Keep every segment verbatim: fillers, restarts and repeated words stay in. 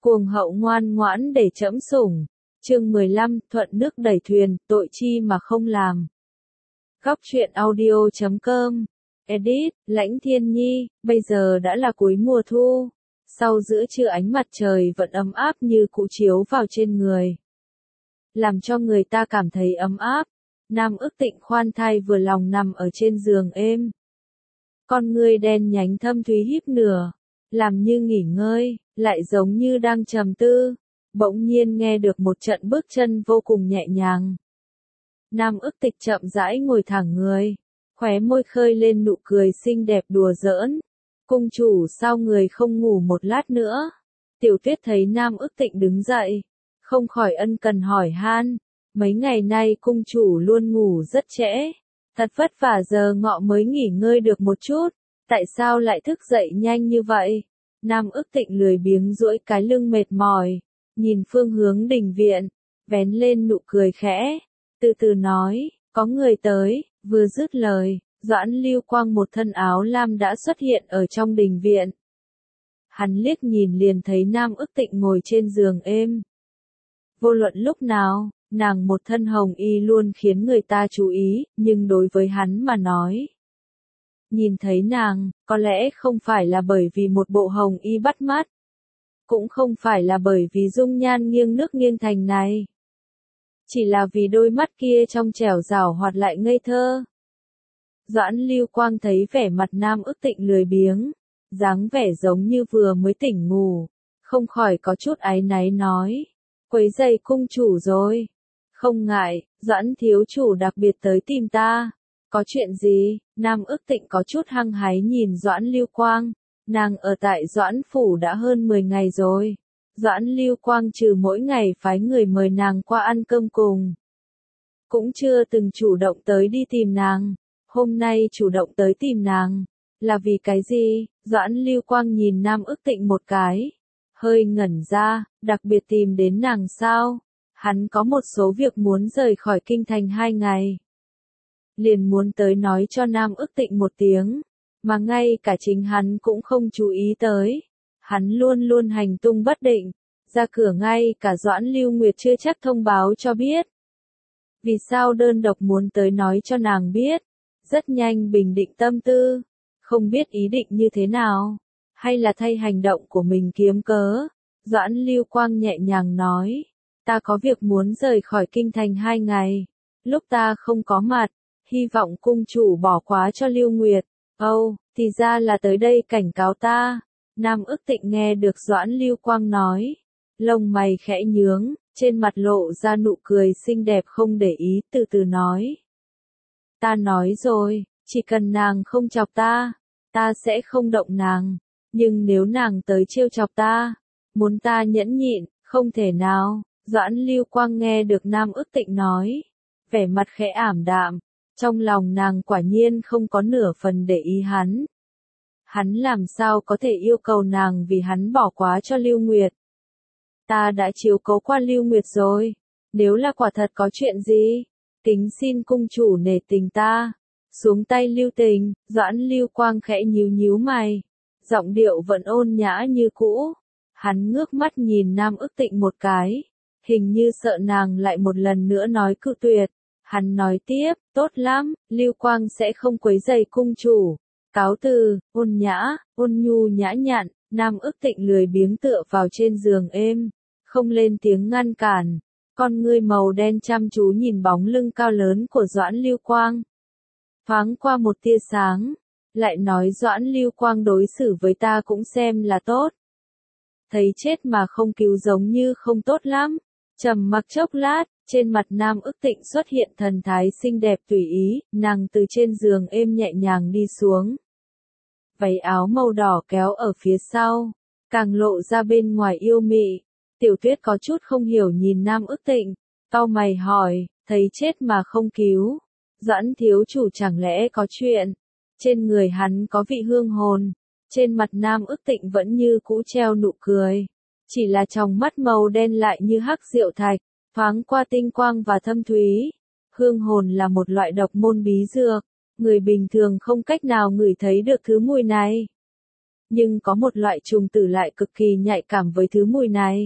Cuồng hậu ngoan ngoãn để trẫm sủng. Chương mười lăm, thuận nước đẩy thuyền, tội chi mà không làm. Góc truyện audio chấm com. Edit, Lãnh Thiên Nhi, bây giờ đã là cuối mùa thu. Sau giữa trưa ánh mặt trời vẫn ấm áp như cũ chiếu vào trên người, làm cho người ta cảm thấy ấm áp. Nam Ước Tịnh khoan thai vừa lòng nằm ở trên giường êm. Con ngươi đen nhánh thâm thúy híp nửa, làm như nghỉ ngơi, lại giống như đang trầm tư. Bỗng nhiên nghe được một trận bước chân vô cùng nhẹ nhàng. Nam Ước Tịch chậm rãi ngồi thẳng người, khóe môi khơi lên nụ cười xinh đẹp đùa giỡn. Cung chủ sao người không ngủ một lát nữa? Tiểu Tuyết thấy Nam Ước Tịnh đứng dậy, không khỏi ân cần hỏi han. Mấy ngày nay cung chủ luôn ngủ rất trễ, thật vất vả giờ ngọ mới nghỉ ngơi được một chút, tại sao lại thức dậy nhanh như vậy? Nam Ước Tịnh lười biếng duỗi cái lưng mệt mỏi, nhìn phương hướng đình viện, vén lên nụ cười khẽ, từ từ nói, có người tới. Vừa dứt lời, Doãn Lưu Quang một thân áo lam đã xuất hiện ở trong đình viện. Hắn liếc nhìn liền thấy Nam Ước Tịnh ngồi trên giường êm. Vô luận lúc nào, nàng một thân hồng y luôn khiến người ta chú ý, nhưng đối với hắn mà nói, nhìn thấy nàng, có lẽ không phải là bởi vì một bộ hồng y bắt mắt, cũng không phải là bởi vì dung nhan nghiêng nước nghiêng thành này, chỉ là vì đôi mắt kia trong trẻo giảo hoạt lại ngây thơ. Doãn Lưu Quang thấy vẻ mặt Nam Ước Tịnh lười biếng, dáng vẻ giống như vừa mới tỉnh ngủ, không khỏi có chút áy náy nói, quấy rầy cung chủ rồi. Không ngại, Doãn thiếu chủ đặc biệt tới tìm ta. Có chuyện gì? Nam Ước Tịnh có chút hăng hái nhìn Doãn Lưu Quang. Nàng ở tại Doãn phủ đã hơn mười ngày rồi. Doãn Lưu Quang trừ mỗi ngày phái người mời nàng qua ăn cơm cùng, cũng chưa từng chủ động tới đi tìm nàng. Hôm nay chủ động tới tìm nàng, là vì cái gì? Doãn Lưu Quang nhìn Nam Ước Tịnh một cái, hơi ngẩn ra, đặc biệt tìm đến nàng sao? Hắn có một số việc muốn rời khỏi kinh thành hai ngày, liền muốn tới nói cho Nam Ước Tịnh một tiếng, mà ngay cả chính hắn cũng không chú ý tới. Hắn luôn luôn hành tung bất định, ra cửa ngay cả Doãn Lưu Nguyệt chưa chắc thông báo cho biết. Vì sao đơn độc muốn tới nói cho nàng biết? Rất nhanh bình định tâm tư, không biết ý định như thế nào, hay là thay hành động của mình kiếm cớ. Doãn Lưu Quang nhẹ nhàng nói, ta có việc muốn rời khỏi kinh thành hai ngày, lúc ta không có mặt, hy vọng cung chủ bỏ qua cho Lưu Nguyệt. Âu, oh, thì ra là tới đây cảnh cáo ta. Nam Ước Tịnh nghe được Doãn Lưu Quang nói, lông mày khẽ nhướng, trên mặt lộ ra nụ cười xinh đẹp không để ý, từ từ nói. Ta nói rồi, chỉ cần nàng không chọc ta, ta sẽ không động nàng, nhưng nếu nàng tới trêu chọc ta, muốn ta nhẫn nhịn, không thể nào. Doãn Lưu Quang nghe được Nam Ước Tịnh nói, vẻ mặt khẽ ảm đạm, trong lòng nàng quả nhiên không có nửa phần để ý hắn. Hắn làm sao có thể yêu cầu nàng vì hắn bỏ quá cho Lưu Nguyệt? Ta đã chiếu cố qua Lưu Nguyệt rồi, nếu là quả thật có chuyện gì, kính xin cung chủ nể tình ta. Xuống tay lưu tình. Doãn Lưu Quang khẽ nhíu nhíu mày, giọng điệu vẫn ôn nhã như cũ. Hắn ngước mắt nhìn Nam Ước Tịnh một cái, hình như sợ nàng lại một lần nữa nói cự tuyệt. Hắn nói tiếp, tốt lắm, Lưu Quang sẽ không quấy rầy cung chủ. Cáo từ. Ôn nhã, ôn nhu nhã nhặn. Nam Ước Tịnh lười biếng tựa vào trên giường êm, không lên tiếng ngăn cản. Con ngươi màu đen chăm chú nhìn bóng lưng cao lớn của Doãn Lưu Quang, thoáng qua một tia sáng, lại nói Doãn Lưu Quang đối xử với ta cũng xem là tốt. Thấy chết mà không cứu giống như không tốt lắm. Trầm mặc chốc lát, trên mặt Nam Ước Tịnh xuất hiện thần thái xinh đẹp tùy ý, nàng từ trên giường êm nhẹ nhàng đi xuống. Váy áo màu đỏ kéo ở phía sau, càng lộ ra bên ngoài yêu mị. Tiểu Tuyết có chút không hiểu nhìn Nam Ước Tịnh, cau mày hỏi, thấy chết mà không cứu. Doãn thiếu chủ chẳng lẽ có chuyện? Trên người hắn có vị hương hồn. Trên mặt Nam Ước Tịnh vẫn như cũ treo nụ cười, chỉ là tròng mắt màu đen lại như hắc diệu thạch, thoáng qua tinh quang và thâm thúy. Hương hồn là một loại độc môn bí dược, người bình thường không cách nào ngửi thấy được thứ mùi này. nhưng có một loại trùng tử lại cực kỳ nhạy cảm với thứ mùi này.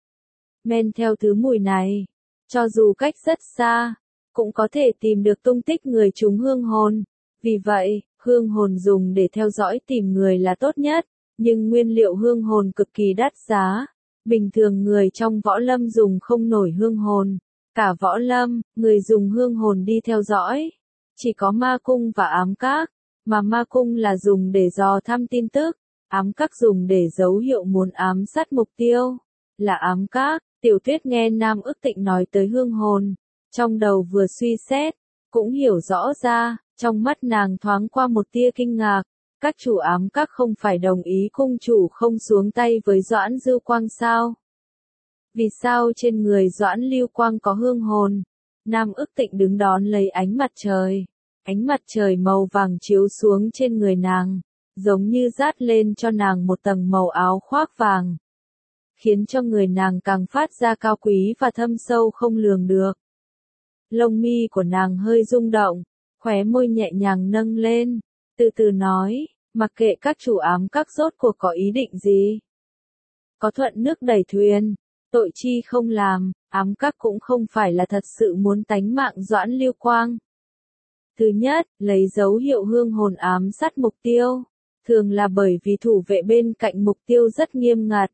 Men theo thứ mùi này, cho dù cách rất xa, cũng có thể tìm được tung tích người trúng hương hồn. Vì vậy, hương hồn dùng để theo dõi tìm người là tốt nhất, nhưng nguyên liệu hương hồn cực kỳ đắt giá. Bình thường người trong võ lâm dùng không nổi hương hồn. Cả võ lâm, người dùng hương hồn đi theo dõi. Chỉ có ma cung và ám các, mà ma cung là dùng để dò thăm tin tức, ám các dùng để dấu hiệu muốn ám sát mục tiêu. Là ám các, Tiểu Tuyết nghe Nam Ức Tịnh nói tới hương hồn, trong đầu vừa suy xét, cũng hiểu rõ ra, trong mắt nàng thoáng qua một tia kinh ngạc. Các chủ ám các không phải đồng ý cung chủ không xuống tay với Doãn Lưu Quang sao? Vì sao trên người Doãn Lưu Quang có hương hồn? Nam Ức Tịnh đứng đón lấy ánh mặt trời. Ánh mặt trời màu vàng chiếu xuống trên người nàng, giống như dát lên cho nàng một tầng màu áo khoác vàng, khiến cho người nàng càng phát ra cao quý và thâm sâu không lường được. Lông mi của nàng hơi rung động, khóe môi nhẹ nhàng nâng lên, từ từ nói, mặc kệ các chủ ám các rốt cuộc có ý định gì. Có thuận nước đẩy thuyền, tội chi không làm, ám các cũng không phải là thật sự muốn tánh mạng Doãn Lưu Quang. Thứ nhất, lấy dấu hiệu hương hồn ám sát mục tiêu, thường là bởi vì thủ vệ bên cạnh mục tiêu rất nghiêm ngặt.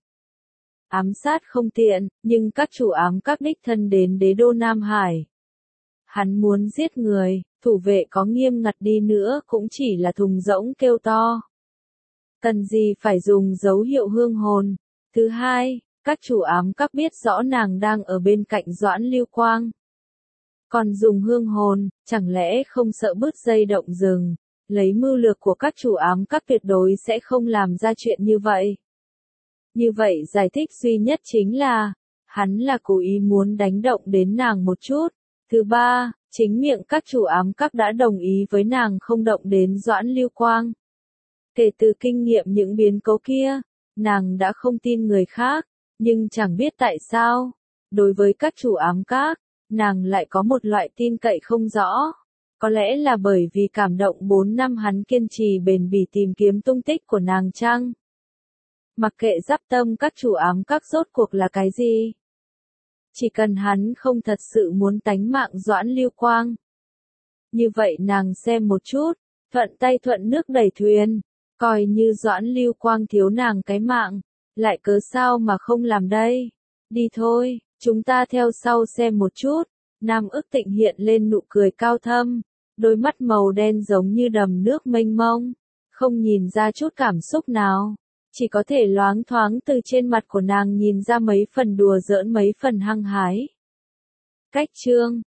Ám sát không tiện, nhưng các chủ ám các đích thân đến đế đô Nam Hải. Hắn muốn giết người, thủ vệ có nghiêm ngặt đi nữa cũng chỉ là thùng rỗng kêu to. Cần gì phải dùng dấu hiệu hương hồn. Thứ hai, các chủ ám các biết rõ nàng đang ở bên cạnh Doãn Lưu Quang. Còn dùng hương hồn, chẳng lẽ không sợ bứt dây động rừng, lấy mưu lược của các chủ ám các tuyệt đối sẽ không làm ra chuyện như vậy. Như vậy giải thích duy nhất chính là, hắn là cố ý muốn đánh động đến nàng một chút. Thứ ba, chính miệng các chủ ám các đã đồng ý với nàng không động đến Doãn Lưu Quang. Kể từ kinh nghiệm những biến cố kia, nàng đã không tin người khác, nhưng chẳng biết tại sao, đối với các chủ ám các, nàng lại có một loại tin cậy không rõ. Có lẽ là bởi vì cảm động bốn năm hắn kiên trì bền bỉ tìm kiếm tung tích của nàng chăng? Mặc kệ giáp tâm các chủ ám các rốt cuộc là cái gì? Chỉ cần hắn không thật sự muốn tánh mạng Doãn Lưu Quang. Như vậy nàng xem một chút, thuận tay thuận nước đẩy thuyền, coi như Doãn Lưu Quang thiếu nàng cái mạng, lại cớ sao mà không làm đây? Đi thôi, chúng ta theo sau xem một chút. Nam Ức Tịnh hiện lên nụ cười cao thâm, đôi mắt màu đen giống như đầm nước mênh mông, không nhìn ra chút cảm xúc nào, chỉ có thể loáng thoáng từ trên mặt của nàng nhìn ra mấy phần đùa giỡn mấy phần hăng hái. Cách chương